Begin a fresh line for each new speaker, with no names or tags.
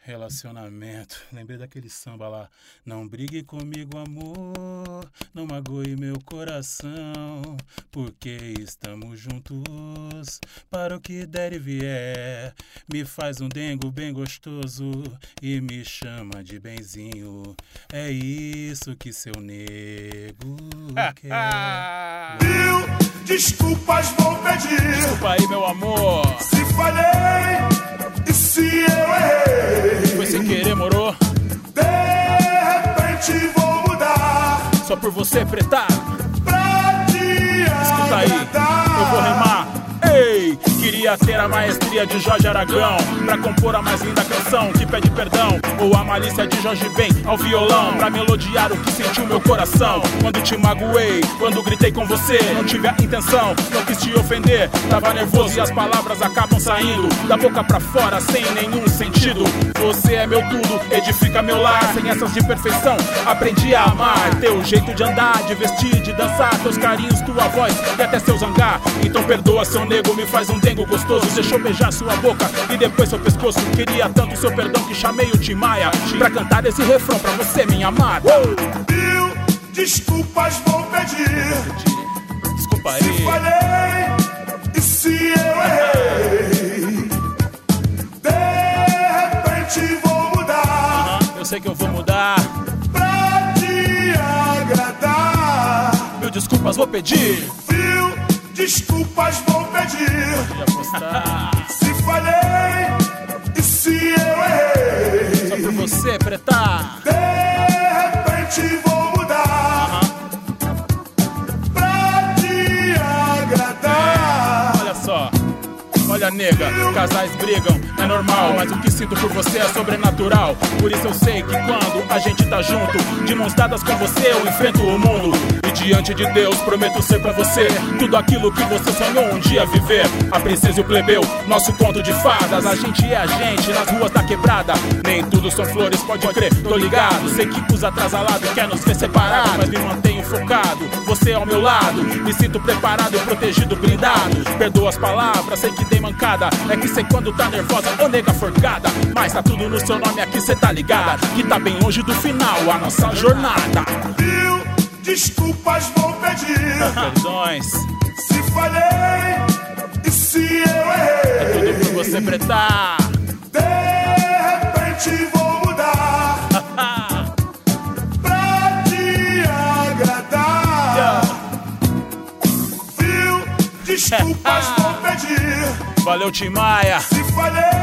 Relacionamento, lembrei daquele samba lá. Não brigue comigo, amor, não magoe meu coração, porque estamos juntos, para o que der e vier. Me faz um dengo bem gostoso e me chama de benzinho. É isso que seu nego quer.
Desculpas vou pedir.
Desculpa aí, meu amor.
Se falhei e se eu errei,
foi sem querer, moro?
De repente vou mudar.
Só por você, preta.
Pra te
escuta aí, eu vou remar. Ei, queria ter a maestria de Jorge Aragão pra compor a mais linda canção que pede perdão, ou a malícia de Jorge Ben ao violão pra melodiar o que sentiu meu coração. Quando te magoei, quando gritei com você, não tive a intenção, não quis te ofender. Tava nervoso e as palavras acabam saindo da boca pra fora sem nenhum sentido. Você é meu tudo, edifica meu lar. Sem essas de perfeição, aprendi a amar. Teu jeito de andar, de vestir, de dançar, teus carinhos, tua voz e até seu zangar. Então perdoa seu nego, me faz um dengo gostoso. Deixou beijar sua boca e depois seu pescoço. Queria tanto seu perdão que chamei o Tim Maia pra cantar esse refrão pra você, minha amada.
Desculpas vou pedir.
Desculpa aí.
Se falhei e se eu errei, de repente vou mudar.
Eu sei que eu vou mudar
pra te agradar.
Mil desculpas vou pedir.
Desculpas vou pedir. Se falhei e se eu errei,
só por você, preta.
De repente vou mudar pra te agradar.
Olha só, olha nega, casais brigam, é normal, mas o que sinto por você é sobrenatural. Por isso eu sei que quando a gente tá junto, de mãos dadas com você eu enfrento o mundo. E diante de Deus prometo ser pra você tudo aquilo que você sonhou um dia viver. A princesa e o plebeu, nosso conto de fadas. A gente é a gente nas ruas da quebrada. Nem tudo são flores, pode crer, tô ligado. Sei que os atrasalados quer nos ver separados, mas me mantenho focado, você ao meu lado. Me sinto preparado, protegido, blindado. Perdoa as palavras, sei que tem mancada. É que sei quando tá nervosa ou nega forgada, mas tá tudo no seu nome aqui, cê tá ligada que tá bem longe do final a nossa jornada.
Desculpas vou pedir.
Perdões.
Se falhei e se eu errei,
é tudo por você, preta.
De repente vou mudar pra te agradar. Desculpas vou pedir.
Valeu, Tim Maia.
Se falhei